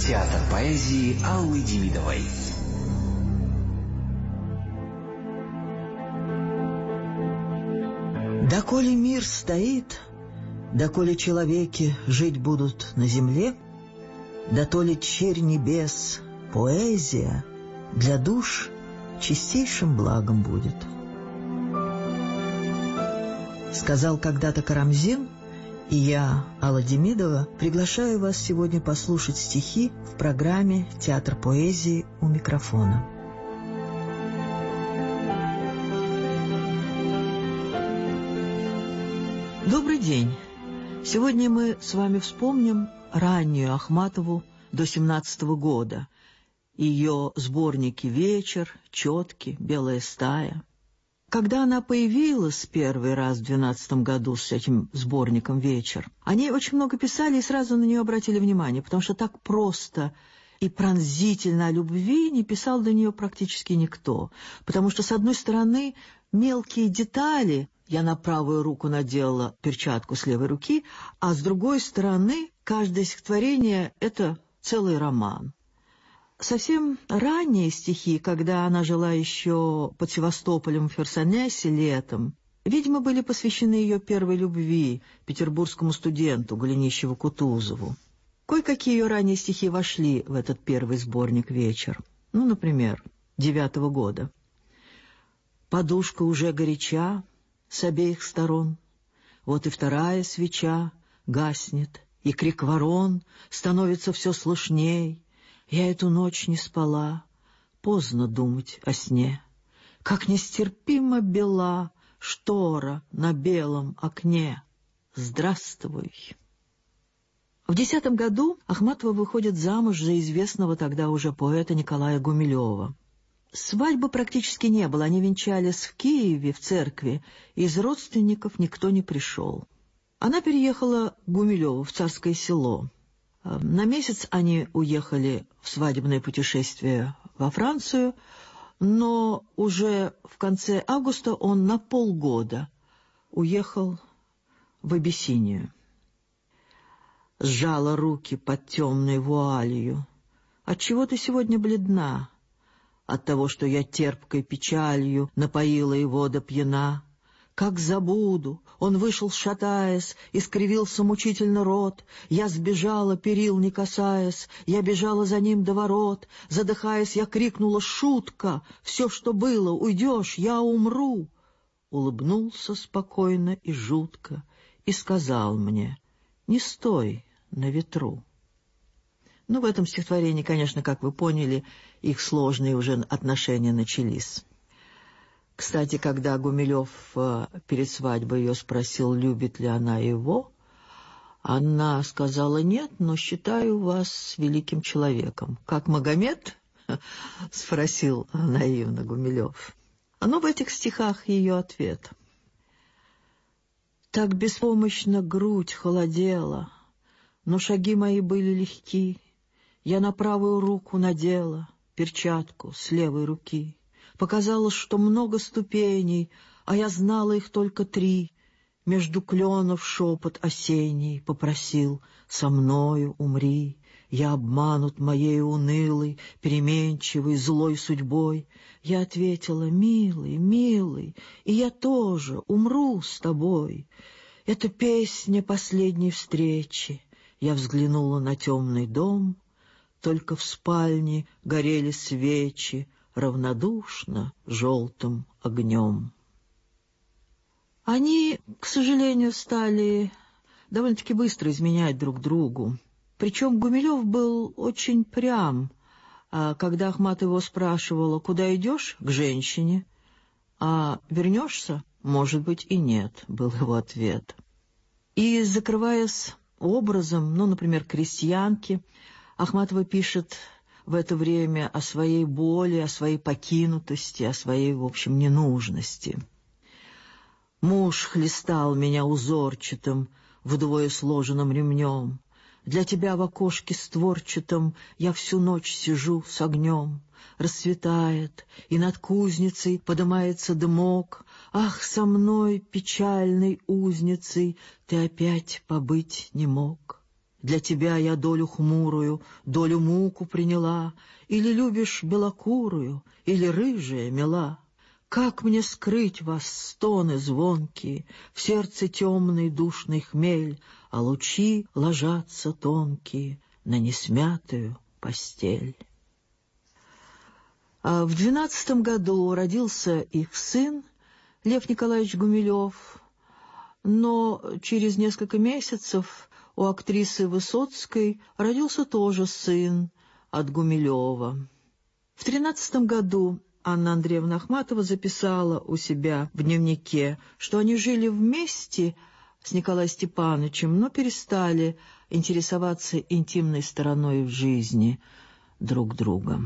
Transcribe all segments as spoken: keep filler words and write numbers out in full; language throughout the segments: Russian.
Театр поэзии Аллы Демидовой. Доколе мир стоит, доколе человеки жить будут на земле, дотоле черь небес, поэзия для душ чистейшим благом будет. Сказал когда-то Карамзин, и я, Алла Демидова, приглашаю вас сегодня послушать стихи в программе «Театр поэзии» у микрофона. Добрый день! Сегодня мы с вами вспомним раннюю Ахматову до семнадцатого года, ее сборники «Вечер», «Четки», «Белая стая». Когда она появилась первый раз в двенадцатом году с этим сборником «Вечер», они очень много писали и сразу на нее обратили внимание, потому что так просто и пронзительно о любви не писал до нее практически никто. Потому что, с одной стороны, мелкие детали, я на правую руку наделала перчатку с левой руки, а с другой стороны, каждое стихотворение — это целый роман. Совсем ранние стихи, когда она жила еще под Севастополем в Херсонесе летом, видимо, были посвящены ее первой любви, петербургскому студенту Голенищеву-Кутузову. Кое-какие ее ранние стихи вошли в этот первый сборник «Вечер». Ну, например, девятого года. «Подушка уже горяча с обеих сторон, вот и вторая свеча гаснет, и крик ворон становится все слышней. Я эту ночь не спала, поздно думать о сне. Как нестерпимо бела штора на белом окне. Здравствуй!» В десятом году Ахматова выходит замуж за известного тогда уже поэта Николая Гумилева. Свадьбы практически не было, они венчались в Киеве, в церкви, из родственников никто не пришел. Она переехала к Гумилеву в Царское Село. На месяц они уехали в свадебное путешествие во Францию, но уже в конце августа он на полгода уехал в Абиссинию. Сжала руки под темной вуалью. «Отчего ты сегодня бледна? От того, что я терпкой печалью напоила его до пьяна. Как забуду, он вышел, шатаясь, и скривился мучительно рот. Я сбежала, перил не касаясь, я бежала за ним до ворот. Задыхаясь, я крикнула: «Шутка! Все, что было, уйдешь, я умру!» Улыбнулся спокойно и жутко и сказал мне: «Не стой на ветру». Ну, в этом стихотворении, конечно, как вы поняли, их сложные уже отношения начались. Кстати, когда Гумилев перед свадьбой ее спросил, любит ли она его, она сказала: «Нет, но считаю вас великим человеком». «Как Магомед?» — спросил наивно Гумилев. Но в этих стихах ее ответ. «Так беспомощно грудь холодела, но шаги мои были легки. Я на правую руку надела перчатку с левой руки. Показалось, что много ступеней, а я знала их только три. Между кленов шепот осенний попросил: со мною умри. Я обманут моей унылой, переменчивой, злой судьбой. Я ответила: милый, милый, и я тоже умру с тобой. Это песня последней встречи. Я взглянула на темный дом, только в спальне горели свечи равнодушно желтым огнем». Они, к сожалению, стали довольно-таки быстро изменять друг другу. Причем Гумилев был очень прям. Когда Ахматова его спрашивала: «Куда идешь?» — к женщине. «А вернешься?» «Может быть, и нет», — был его ответ. И, закрываясь образом, ну, например, крестьянки, Ахматова пишет в это время о своей боли, о своей покинутости, о своей, в общем, ненужности. «Муж хлестал меня узорчатым, вдвое сложенным ремнем. Для тебя в окошке створчатом я всю ночь сижу с огнем. Расцветает, и над кузницей подымается дымок. Ах, со мной, печальной узницей, ты опять побыть не мог». Для тебя я долю хмурую, долю муку приняла, или любишь белокурую, или рыжая мила. Как мне скрыть вас, стоны звонкие, в сердце темный душный хмель, а лучи ложатся тонкие на несмятую постель. А в двенадцатом году родился их сын Лев Николаевич Гумилев, но через несколько месяцев у актрисы Высоцкой родился тоже сын от Гумилева. В тринадцатом году Анна Андреевна Ахматова записала у себя в дневнике, что они жили вместе с Николаем Степановичем, но перестали интересоваться интимной стороной в жизни друг друга.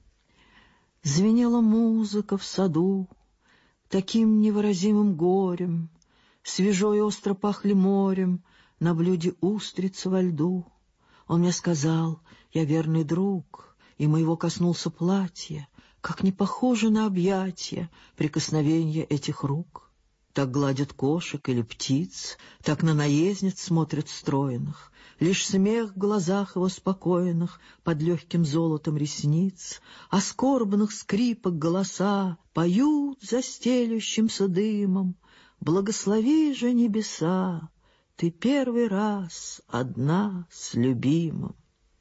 Звенела музыка в саду таким невыразимым горем, свежо и остро пахли морем на блюде устрицы во льду. Он мне сказал: я верный друг, и моего коснулся платье, как не похоже на объятия прикосновения этих рук. Так гладят кошек или птиц, так на наездниц смотрят стройных. Лишь смех в глазах его спокойных под легким золотом ресниц, а скорбных скрипок голоса поют за стелющимся дымом. Благослови же небеса, ты первый раз одна с любимым.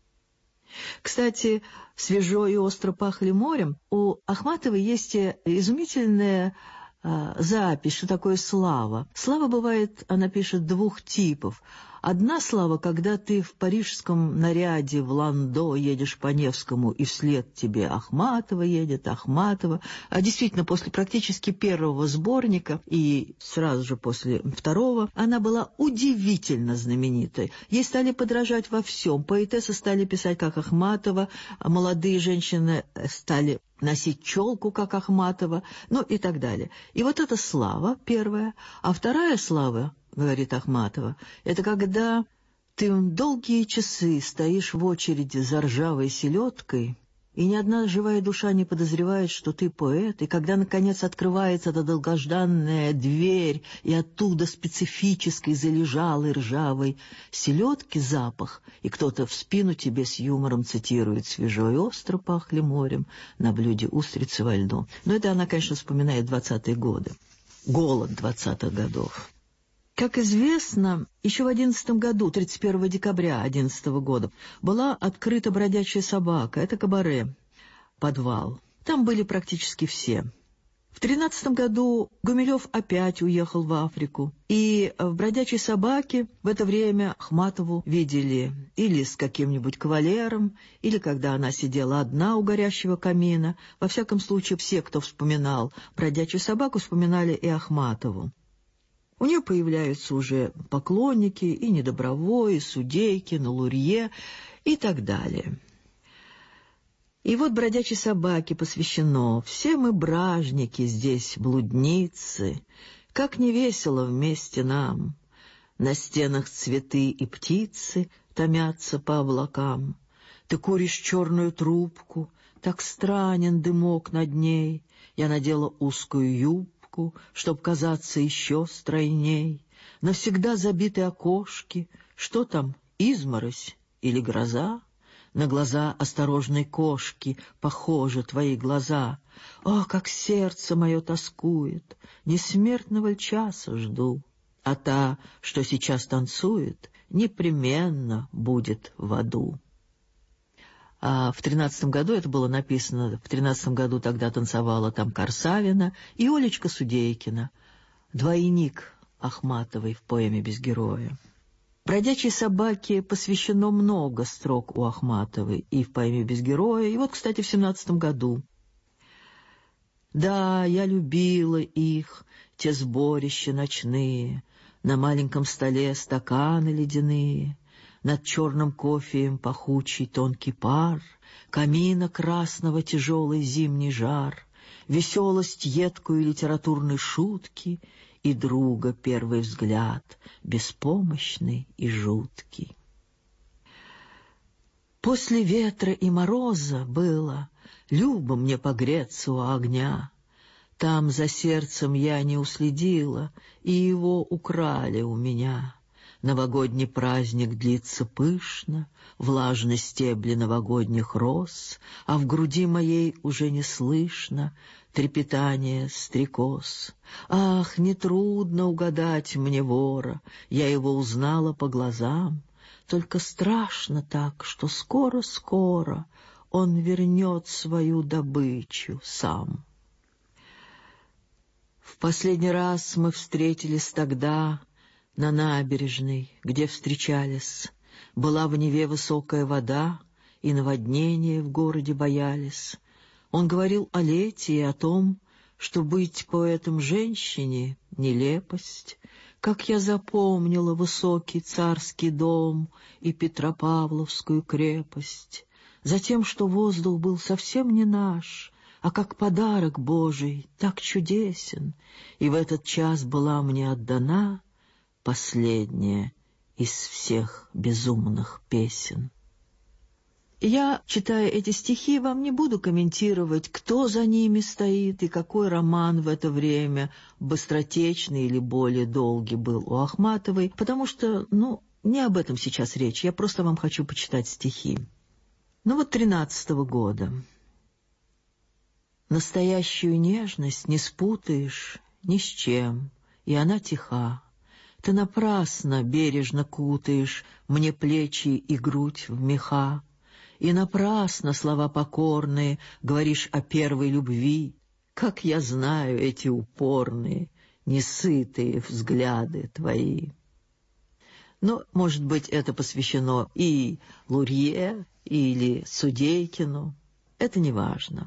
Кстати, свежо и остро пахли морем. У Ахматовой есть изумительная э, запись, что такое слава. Слава бывает, она пишет, двух типов. Одна слава, когда ты в парижском наряде в ландо едешь по Невскому, и вслед тебе Ахматова едет, Ахматова. А действительно, после практически первого сборника и сразу же после второго она была удивительно знаменитой. Ей стали подражать во всем. Поэтессы стали писать, как Ахматова, а молодые женщины стали носить челку, как Ахматова, ну и так далее. И вот эта слава первая. А вторая слава, говорит Ахматова, это когда ты долгие часы стоишь в очереди за ржавой селедкой, и ни одна живая душа не подозревает, что ты поэт, и когда, наконец, открывается эта долгожданная дверь, и оттуда специфической залежалой ржавой селедки запах, и кто-то в спину тебе с юмором цитирует: «Свежо и остро пахли морем на блюде устрицы во льду». Но это она, конечно, вспоминает двадцатые годы, голод двадцатых годов. Как известно, еще в одиннадцатом году, тридцать первого декабря одиннадцатого года, была открыта «Бродячая собака». Это кабаре, подвал. Там были практически все. В тринадцатом году Гумилев опять уехал в Африку. И в «Бродячей собаке» в это время Ахматову видели или с каким-нибудь кавалером, или когда она сидела одна у горящего камина. Во всяком случае, все, кто вспоминал «Бродячую собаку», вспоминали и Ахматову. У нее появляются уже поклонники и Недобровой, и Судейкин, и Лурье и так далее. И вот «Бродячей собаке» посвящено: «Все мы бражники здесь, блудницы, как не весело вместе нам. На стенах цветы и птицы томятся по облакам. Ты куришь черную трубку, так странен дымок над ней. Я надела узкую юбку, чтоб казаться еще стройней. Навсегда забиты окошки. Что там, изморозь или гроза? На глаза осторожной кошки похожи твои глаза. О, как сердце мое тоскует, несмертного часа жду. А та, что сейчас танцует, непременно будет в аду». А в тринадцатом году это было написано, в тринадцатом году тогда танцевала там Корсавина и Олечка Судейкина, двойник Ахматовой в поэме «Без героя». «Бродячей собаке» посвящено много строк у Ахматовой и в поэме «Без героя», и вот, кстати, в семнадцатом году. «Да, я любила их, те сборища ночные, на маленьком столе стаканы ледяные, над черным кофеем пахучий тонкий пар, камина красного тяжелый зимний жар, веселость едкую литературной шутки и друга первый взгляд, беспомощный и жуткий». После ветра и мороза было любо мне погреться у огня. Там за сердцем я не уследила, и его украли у меня. Новогодний праздник длится пышно, влажны стебли новогодних роз, а в груди моей уже не слышно трепетание стрекоз. Ах, нетрудно угадать мне вора, я его узнала по глазам, только страшно так, что скоро-скоро он вернет свою добычу сам. В последний раз мы встретились тогда на набережной, где встречались. Была в Неве высокая вода, и наводнения в городе боялись. Он говорил о лете и о том, что быть поэтом женщине — нелепость. Как я запомнила высокий царский дом и Петропавловскую крепость. Затем, что воздух был совсем не наш, а как подарок Божий, так чудесен, и в этот час была мне отдана последняя из всех безумных песен. Я, читая эти стихи, вам не буду комментировать, кто за ними стоит и какой роман в это время, быстротечный или более долгий, был у Ахматовой, потому что, ну, не об этом сейчас речь, я просто вам хочу почитать стихи. Ну вот тринадцатого года. Настоящую нежность не спутаешь ни с чем, и она тиха. Ты напрасно бережно кутаешь мне плечи и грудь в меха, и напрасно слова покорные говоришь о первой любви. Как я знаю эти упорные, несытые взгляды твои. Но, может быть, это посвящено и Лурье, или Судейкину. Это не важно.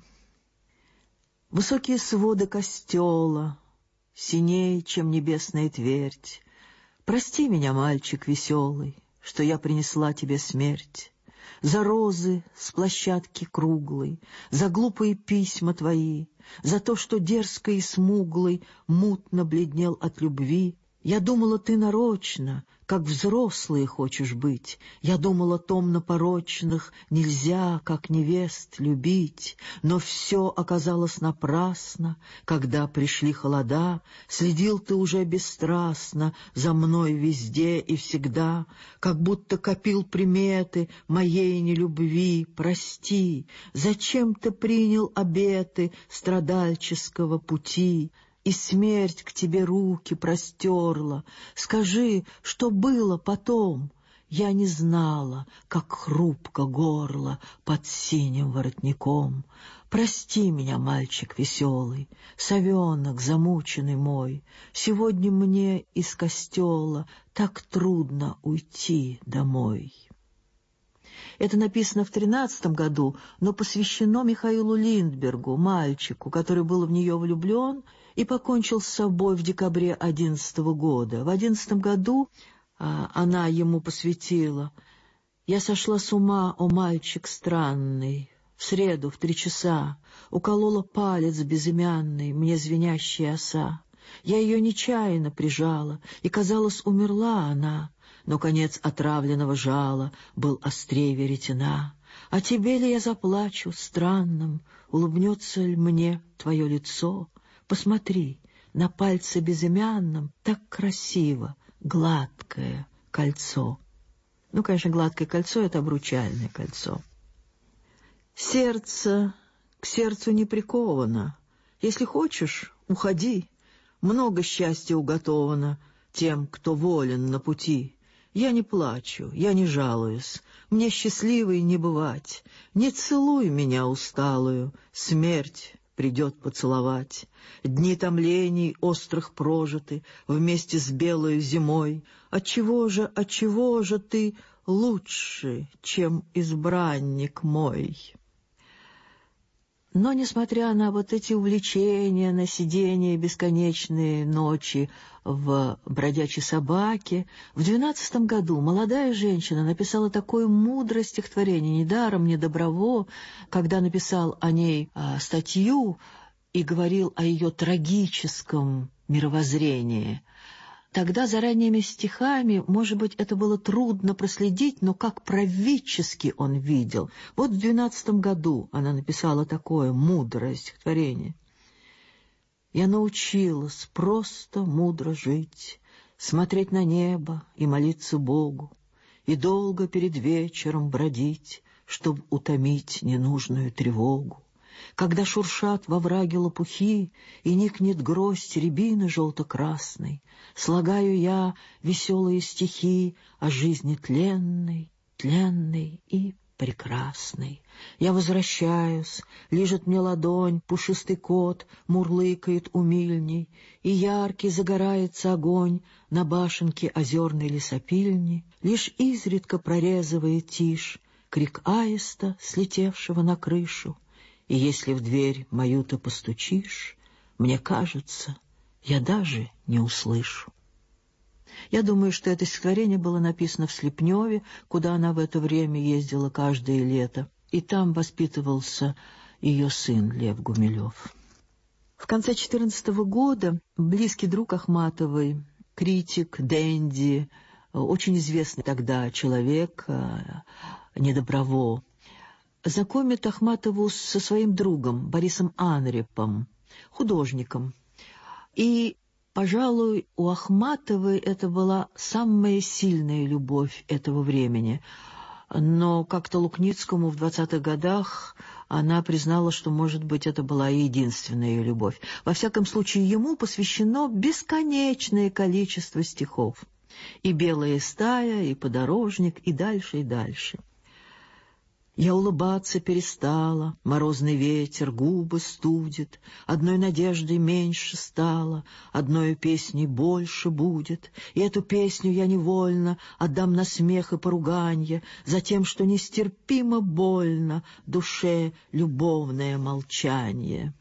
Высокие своды костела, синей, чем небесная твердь. Прости меня, мальчик веселый, что я принесла тебе смерть. За розы с площадки круглой, за глупые письма твои, за то, что дерзко и смуглый мутно бледнел от любви. Я думала, ты нарочно, как взрослые хочешь быть. Я думала, томно-порочных нельзя, как невест, любить. Но все оказалось напрасно, когда пришли холода. Следил ты уже бесстрастно за мной везде и всегда, как будто копил приметы моей нелюбви. Прости, зачем ты принял обеты страдальческого пути? И смерть к тебе руки простерла. Скажи, что было потом? Я не знала, как хрупко горло под синим воротником. Прости меня, мальчик веселый, совенок замученный мой. Сегодня мне из костела так трудно уйти домой. Это написано в тринадцатом году, но посвящено Михаилу Линдбергу, мальчику, который был в нее влюблен и покончил с собой в декабре одиннадцатого года. В одиннадцатом году а, она ему посвятила: «Я сошла с ума, о мальчик странный, в среду в три часа уколола палец безымянный мне звенящая оса. Я ее нечаянно прижала, и, казалось, умерла она, но конец отравленного жала был острее веретена. А тебе ли я заплачу странным, улыбнется ли мне твое лицо? Посмотри, на пальце безымянном так красиво гладкое кольцо». Ну, конечно, гладкое кольцо — это обручальное кольцо. Сердце к сердцу не приковано. Если хочешь, уходи. Много счастья уготовано тем, кто волен на пути. Я не плачу, я не жалуюсь, мне счастливой не бывать. Не целуй меня усталую, смерть придет поцеловать. Дни томлений острых прожиты вместе с белой зимой. Отчего же, отчего же ты лучше, чем избранник мой? Но, несмотря на вот эти увлечения, на сидение бесконечные ночи в «Бродячей собаке», в двенадцатом году молодая женщина написала такое мудрое стихотворение, недаром не Доброво, когда написал о ней а, статью и говорил о ее трагическом мировоззрении. Тогда за ранними стихами, может быть, это было трудно проследить, но как правительски он видел. Вот в двенадцатом году она написала такое мудрое стихотворение. «Я научилась просто мудро жить, смотреть на небо и молиться Богу, и долго перед вечером бродить, чтоб утомить ненужную тревогу. Когда шуршат во враге лопухи и никнет гроздь рябины желто-красной, слагаю я веселые стихи о жизни тленной, тленной и прекрасной. Я возвращаюсь, лижет мне ладонь пушистый кот, мурлыкает умильней, и яркий загорается огонь на башенке озерной лесопильни, лишь изредка прорезывает тишь крик аиста, слетевшего на крышу. И если в дверь мою ты постучишь, мне кажется, я даже не услышу. Я думаю, что это стихотворение было написано в Слепневе, куда она в это время ездила каждое лето, и там воспитывался ее сын Лев Гумилев. В конце четырнадцатого года близкий друг Ахматовой, критик, дэнди, очень известный тогда человек, Недоброво, знакомит Ахматову со своим другом Борисом Анрепом, художником. И, пожалуй, у Ахматовой это была самая сильная любовь этого времени. Но как-то Лукницкому в двадцатых годах она признала, что, может быть, это была единственная ее любовь. Во всяком случае, ему посвящено бесконечное количество стихов. И «Белая стая», и «Подорожник», и дальше, и дальше. Я улыбаться перестала, морозный ветер губы студит, одной надеждой меньше стало, одной песней больше будет, и эту песню я невольно отдам на смех и поруганье за тем, что нестерпимо больно душе любовное молчание.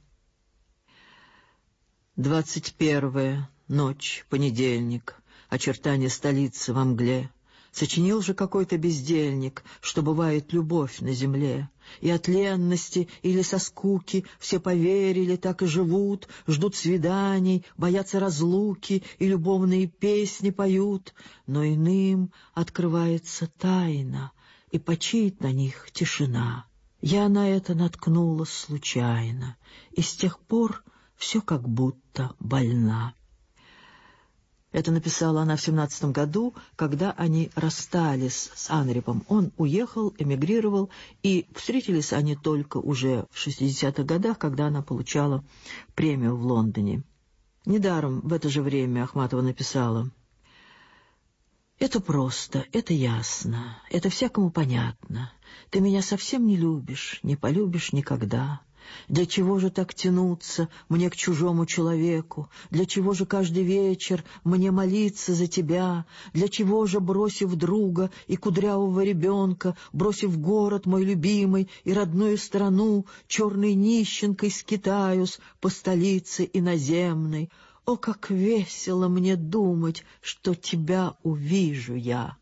Двадцать первая ночь, понедельник, очертания столицы во мгле. Сочинил же какой-то бездельник, что бывает любовь на земле, и от ленности или со скуки все поверили, так и живут, ждут свиданий, боятся разлуки и любовные песни поют, но иным открывается тайна, и почиет на них тишина. Я на это наткнулась случайно, и с тех пор все как будто больна. Это написала она в семнадцатом году, когда они расстались с Анрепом. Он уехал, эмигрировал, и встретились они только уже в шестидесятых годах, когда она получала премию в Лондоне. Недаром в это же время Ахматова написала: «Это просто, это ясно, это всякому понятно. Ты меня совсем не любишь, не полюбишь никогда. Для чего же так тянуться мне к чужому человеку? Для чего же каждый вечер мне молиться за тебя? Для чего же, бросив друга и кудрявого ребенка, бросив город мой любимый и родную страну, черной нищенкой скитаюсь по столице иноземной? О, как весело мне думать, что тебя увижу я!»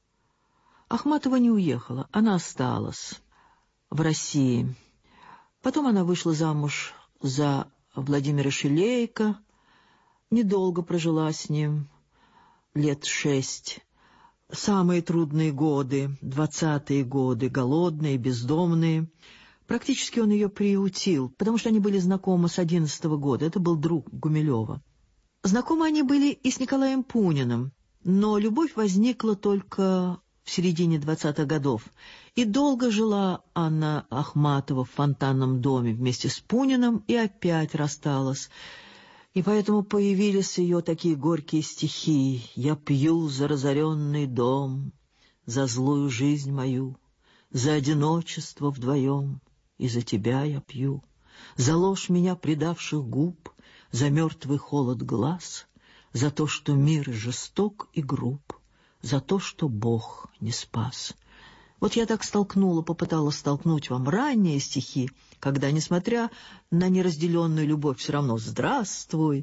Ахматова не уехала, она осталась в России. Потом она вышла замуж за Владимира Шилейко, недолго прожила с ним, лет шесть. Самые трудные годы, двадцатые годы, голодные, бездомные. Практически он ее приютил, потому что они были знакомы с одиннадцатого года, это был друг Гумилева. Знакомы они были и с Николаем Пуниным, но любовь возникла только в середине двадцатых годов. И долго жила Анна Ахматова в Фонтанном доме вместе с Пуниным и опять рассталась. И поэтому появились ее такие горькие стихи: «Я пью за разоренный дом, за злую жизнь мою, за одиночество вдвоем, и за тебя я пью, за ложь меня предавших губ, за мертвый холод глаз, за то, что мир жесток и груб, за то, что Бог не спас». Вот я так столкнула, попыталась столкнуть вам ранние стихи, когда, несмотря на неразделенную любовь, все равно «здравствуй»,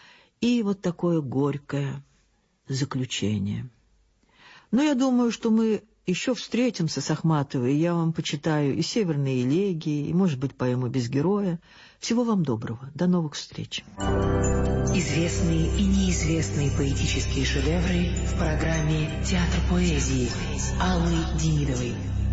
и вот такое горькое заключение. Но я думаю, что мы еще встретимся с Ахматовой, и я вам почитаю и «Северные элегии», и, может быть, поэму «Без героя». Всего вам доброго. До новых встреч. Известные и неизвестные поэтические шедевры в программе «Театр поэзии» Аллы Демидовой.